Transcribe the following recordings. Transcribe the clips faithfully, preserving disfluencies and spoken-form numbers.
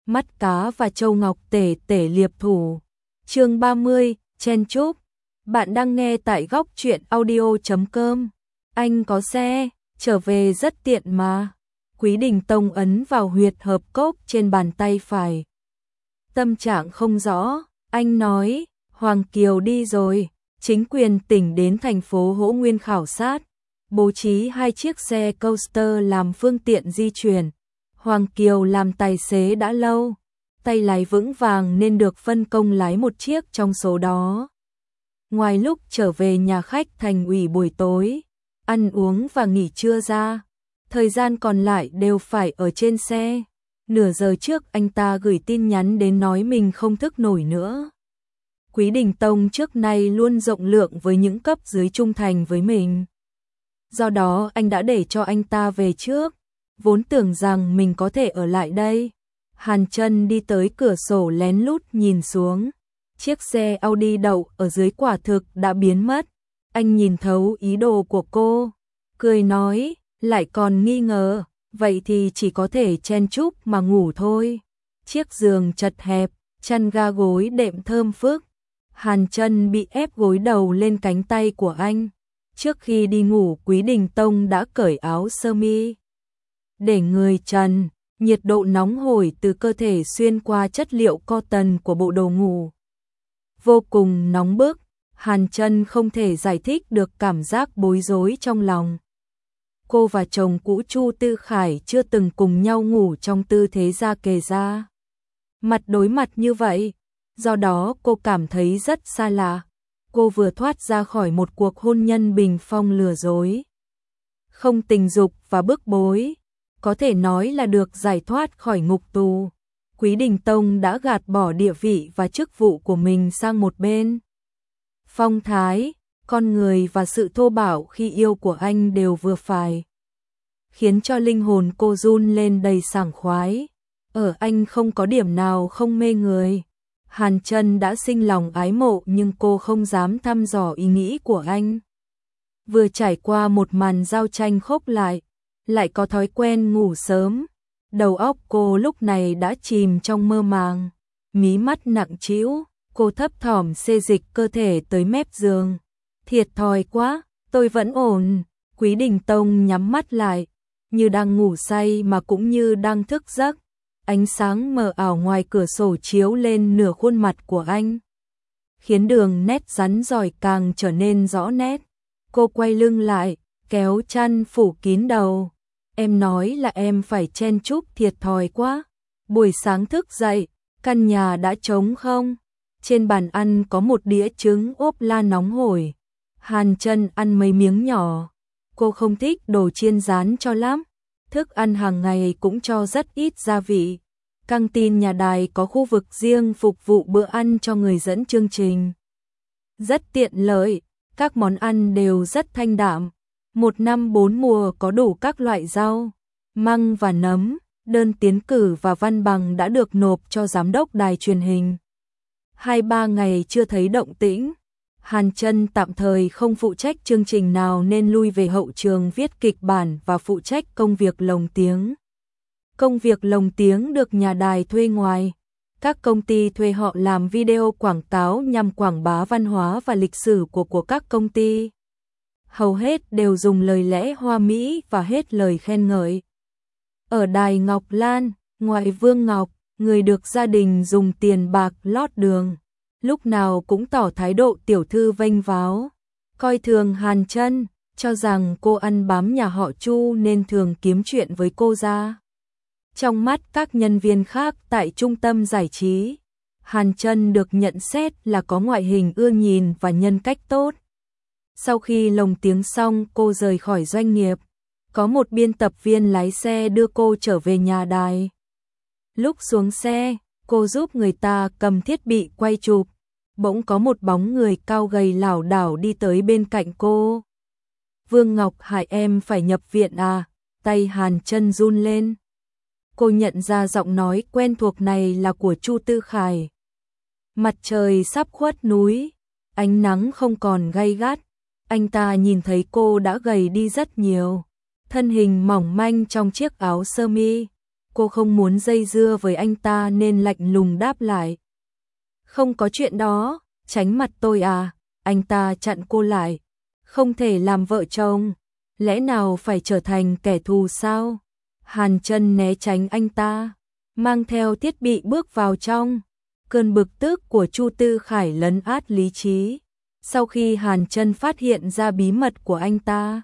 mắt cá và châu ngọc tể tể liệp thủ. Chương ba mươi, chen chúc. Bạn đang nghe tại góc truyện audio chấm com. Anh có xe, trở về rất tiện mà. Quý Đình Tông ấn vào huyệt hợp cốc trên bàn tay phải. Tâm trạng không rõ, anh nói, Hoàng Kiều đi rồi, chính quyền tỉnh đến thành phố Hỗ Nguyên khảo sát, bố trí hai chiếc xe coaster làm phương tiện di chuyển. Hoàng Kiều làm tài xế đã lâu, tay lái vững vàng nên được phân công lái một chiếc trong số đó. Ngoài lúc trở về nhà khách thành ủy buổi tối, ăn uống và nghỉ trưa ra, thời gian còn lại đều phải ở trên xe. Nửa giờ trước anh ta gửi tin nhắn đến nói mình không thức nổi nữa. Quý Đình Tông trước nay luôn rộng lượng với những cấp dưới trung thành với mình. Do đó anh đã để cho anh ta về trước, vốn tưởng rằng mình có thể ở lại đây. Hàn Chân đi tới cửa sổ lén lút nhìn xuống. Chiếc xe Audi đậu ở dưới quả thực đã biến mất. Anh nhìn thấu ý đồ của cô, cười nói, lại còn nghi ngờ, vậy thì chỉ có thể chen chúc mà ngủ thôi. Chiếc giường chật hẹp, chăn ga gối đệm thơm phức. Hàn Chân bị ép gối đầu lên cánh tay của anh. Trước khi đi ngủ, Quý Đình Tông đã cởi áo sơ mi để người trần, nhiệt độ nóng hổi từ cơ thể xuyên qua chất liệu cotton của bộ đồ ngủ. Vô cùng nóng bức, Hàn Chân không thể giải thích được cảm giác bối rối trong lòng. Cô và chồng cũ Chu Tư Khải chưa từng cùng nhau ngủ trong tư thế da kề da, mặt đối mặt như vậy, do đó cô cảm thấy rất xa lạ. Cô vừa thoát ra khỏi một cuộc hôn nhân bình phong lừa dối, không tình dục và bức bối, có thể nói là được giải thoát khỏi ngục tù. Quý Đình Tông đã gạt bỏ địa vị và chức vụ của mình sang một bên. Phong thái, con người và sự thô bạo khi yêu của anh đều vừa phải, khiến cho linh hồn cô run lên đầy sảng khoái. Ở anh không có điểm nào không mê người. Hàn Chân đã sinh lòng ái mộ nhưng cô không dám thăm dò ý nghĩ của anh. Vừa trải qua một màn giao tranh khốc lại, lại có thói quen ngủ sớm. Đầu óc cô lúc này đã chìm trong mơ màng, mí mắt nặng trĩu, cô thấp thỏm xê dịch cơ thể tới mép giường. Thiệt thòi quá, tôi vẫn ổn. Quý Đình Tông nhắm mắt lại, như đang ngủ say mà cũng như đang thức giấc. Ánh sáng mờ ảo ngoài cửa sổ chiếu lên nửa khuôn mặt của anh, khiến đường nét rắn rỏi càng trở nên rõ nét. Cô quay lưng lại, kéo chăn phủ kín đầu. Em nói là em phải chen chúc, thiệt thòi quá. Buổi sáng thức dậy, căn nhà đã trống không. Trên bàn ăn có một đĩa trứng ốp la nóng hổi. Hàn Chân ăn mấy miếng nhỏ. Cô không thích đồ chiên rán cho lắm. Thức ăn hàng ngày cũng cho rất ít gia vị. Căng tin nhà đài có khu vực riêng phục vụ bữa ăn cho người dẫn chương trình. Rất tiện lợi, các món ăn đều rất thanh đạm. Một năm bốn mùa có đủ các loại rau, măng và nấm. Đơn tiến cử và văn bằng đã được nộp cho giám đốc đài truyền hình. Hai ba ngày chưa thấy động tĩnh. Hàn Chân tạm thời không phụ trách chương trình nào nên lui về hậu trường viết kịch bản và phụ trách công việc lồng tiếng. Công việc lồng tiếng được nhà đài thuê ngoài. Các công ty thuê họ làm video quảng cáo nhằm quảng bá văn hóa và lịch sử của của các công ty. Hầu hết đều dùng lời lẽ hoa mỹ và hết lời khen ngợi. Ở đài Ngọc Lan, ngoại Vương Ngọc, người được gia đình dùng tiền bạc lót đường, lúc nào cũng tỏ thái độ tiểu thư vênh váo, coi thường Hàn Chân, cho rằng cô ăn bám nhà họ Chu nên thường kiếm chuyện với cô ra. Trong mắt các nhân viên khác tại trung tâm giải trí, Hàn Chân được nhận xét là có ngoại hình ưa nhìn và nhân cách tốt. Sau khi lồng tiếng xong, cô rời khỏi doanh nghiệp. Có một biên tập viên lái xe đưa cô trở về nhà đài. Lúc xuống xe, cô giúp người ta cầm thiết bị quay chụp. Bỗng có một bóng người cao gầy lảo đảo đi tới bên cạnh cô. Vương Ngọc Hải, em phải nhập viện à? Tay Hàn Chân run lên. Cô nhận ra giọng nói quen thuộc này là của Chu Tư Khải. Mặt trời sắp khuất núi, ánh nắng không còn gay gắt. Anh ta nhìn thấy cô đã gầy đi rất nhiều. Thân hình mỏng manh trong chiếc áo sơ mi. Cô không muốn dây dưa với anh ta nên lạnh lùng đáp lại. Không có chuyện đó, tránh mặt tôi à, anh ta chặn cô lại. Không thể làm vợ chồng, lẽ nào phải trở thành kẻ thù sao? Hàn Chân né tránh anh ta, mang theo thiết bị bước vào trong. Cơn bực tức của Chu Tư Khải lấn át lý trí. Sau khi Hàn Chân phát hiện ra bí mật của anh ta,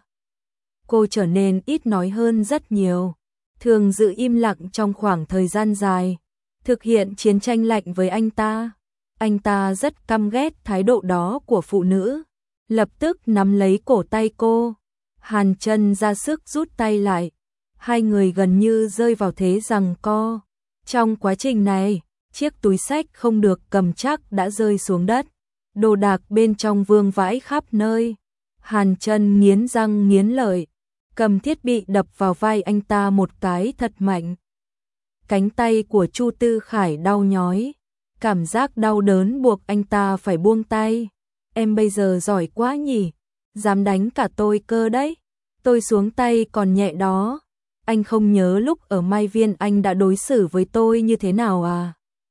cô trở nên ít nói hơn rất nhiều, thường giữ im lặng trong khoảng thời gian dài, thực hiện chiến tranh lạnh với anh ta. Anh ta rất căm ghét thái độ đó của phụ nữ, lập tức nắm lấy cổ tay cô. Hàn Chân ra sức rút tay lại, hai người gần như rơi vào thế giằng co. Trong quá trình này, chiếc túi xách không được cầm chắc đã rơi xuống đất, đồ đạc bên trong vương vãi khắp nơi. Hàn Chân nghiến răng nghiến lợi, cầm thiết bị đập vào vai anh ta một cái thật mạnh. Cánh tay của Chu Tư Khải đau nhói, cảm giác đau đớn buộc anh ta phải buông tay. Em bây giờ giỏi quá nhỉ, dám đánh cả tôi cơ đấy. Tôi xuống tay còn nhẹ đó. Anh không nhớ lúc ở Mai Viên anh đã đối xử với tôi như thế nào à?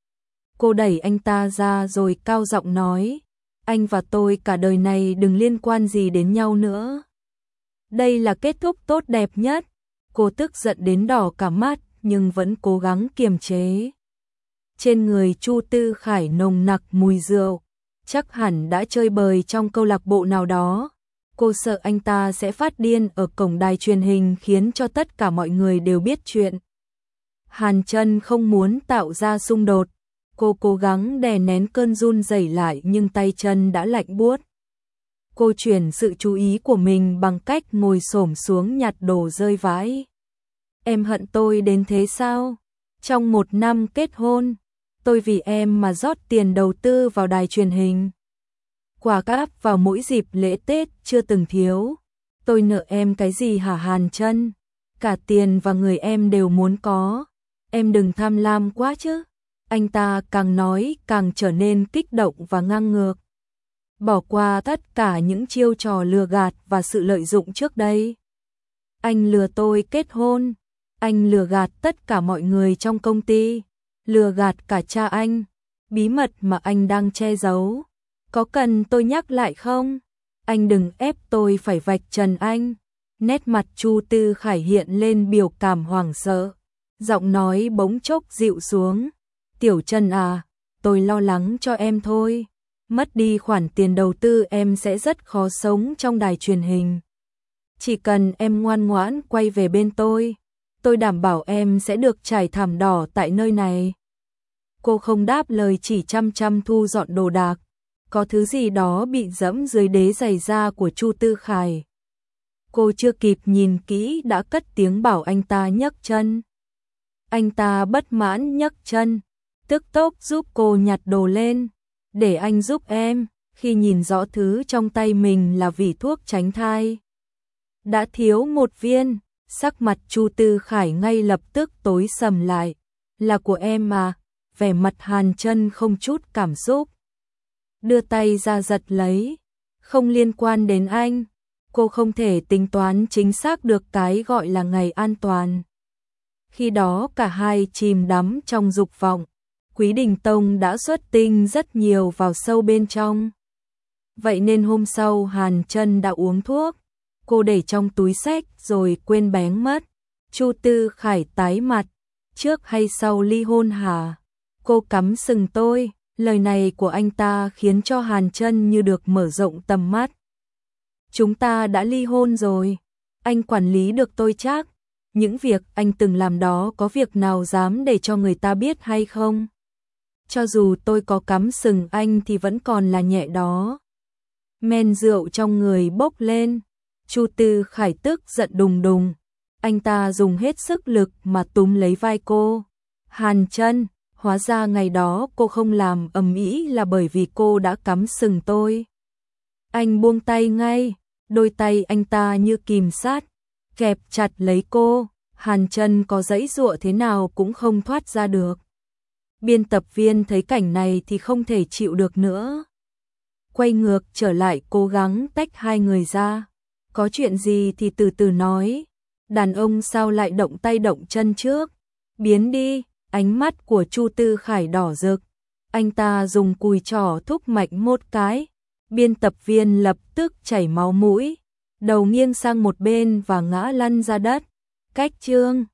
Cô đẩy anh ta ra rồi cao giọng nói, anh và tôi cả đời này đừng liên quan gì đến nhau nữa. Đây là kết thúc tốt đẹp nhất. Cô tức giận đến đỏ cả mắt nhưng vẫn cố gắng kiềm chế. Trên người Chu Tư Khải nồng nặc mùi rượu, chắc hẳn đã chơi bời trong câu lạc bộ nào đó. Cô sợ anh ta sẽ phát điên ở cổng đài truyền hình khiến cho tất cả mọi người đều biết chuyện. Hàn Chân không muốn tạo ra xung đột, cô cố gắng đè nén cơn run rẩy lại nhưng tay chân đã lạnh buốt. Cô chuyển sự chú ý của mình bằng cách ngồi xổm xuống nhặt đồ rơi vãi. Em hận tôi đến thế sao? Trong một năm kết hôn, tôi vì em mà rót tiền đầu tư vào đài truyền hình. Quà cáp vào mỗi dịp lễ Tết chưa từng thiếu. Tôi nợ em cái gì hả Hàn Chân? Cả tiền và người em đều muốn có. Em đừng tham lam quá chứ. Anh ta càng nói càng trở nên kích động và ngang ngược. Bỏ qua tất cả những chiêu trò lừa gạt và sự lợi dụng trước đây. Anh lừa tôi kết hôn. Anh lừa gạt tất cả mọi người trong công ty. Lừa gạt cả cha anh. Bí mật mà anh đang che giấu. Có cần tôi nhắc lại không? Anh đừng ép tôi phải vạch trần anh. Nét mặt Chu Tư Khải hiện lên biểu cảm hoảng sợ. Giọng nói bỗng chốc dịu xuống. Tiểu Chân à, tôi lo lắng cho em thôi. Mất đi khoản tiền đầu tư em sẽ rất khó sống trong đài truyền hình. Chỉ cần em ngoan ngoãn quay về bên tôi, tôi đảm bảo em sẽ được trải thảm đỏ tại nơi này. Cô không đáp lời, chỉ chăm chăm thu dọn đồ đạc. Có thứ gì đó bị dẫm dưới đế giày da của Chu Tư Khải. Cô chưa kịp nhìn kỹ đã cất tiếng bảo anh ta nhấc chân. Anh ta bất mãn nhấc chân, tức tốc giúp cô nhặt đồ lên. Để anh giúp em. Khi nhìn rõ thứ trong tay mình là vỉ thuốc tránh thai, đã thiếu một viên, sắc mặt Chu Tư Khải ngay lập tức tối sầm lại. Là của em mà. Vẻ mặt Hàn Chân không chút cảm xúc, đưa tay ra giật lấy. Không liên quan đến anh. Cô không thể tính toán chính xác được cái gọi là ngày an toàn. Khi đó cả hai chìm đắm trong dục vọng. Quý Đình Tông đã xuất tinh rất nhiều vào sâu bên trong. Vậy nên hôm sau Hàn Chân đã uống thuốc. Cô để trong túi xách rồi quên bén mất. Chu Tư Khải tái mặt. Trước hay sau ly hôn hả? Cô cắm sừng tôi. Lời này của anh ta khiến cho Hàn Chân như được mở rộng tầm mắt. Chúng ta đã ly hôn rồi. Anh quản lý được tôi chắc. Những việc anh từng làm đó có việc nào dám để cho người ta biết hay không? Cho dù tôi có cắm sừng anh thì vẫn còn là nhẹ đó. Men rượu trong người bốc lên. Chu Tư Khải tức giận đùng đùng. Anh ta dùng hết sức lực mà túm lấy vai cô. Hàn Chân, hóa ra ngày đó cô không làm ầm ĩ là bởi vì cô đã cắm sừng tôi. Anh buông tay ngay. Đôi tay anh ta như kìm sát, kẹp chặt lấy cô. Hàn Chân có giãy giụa thế nào cũng không thoát ra được. Biên tập viên thấy cảnh này thì không thể chịu được nữa. Quay ngược trở lại cố gắng tách hai người ra. Có chuyện gì thì từ từ nói. Đàn ông sao lại động tay động chân trước? biến đi, ánh mắt của Chu Tư Khải đỏ rực. Anh ta dùng cùi trỏ thúc mạnh một cái, biên tập viên lập tức chảy máu mũi, đầu nghiêng sang một bên và ngã lăn ra đất. Cách chương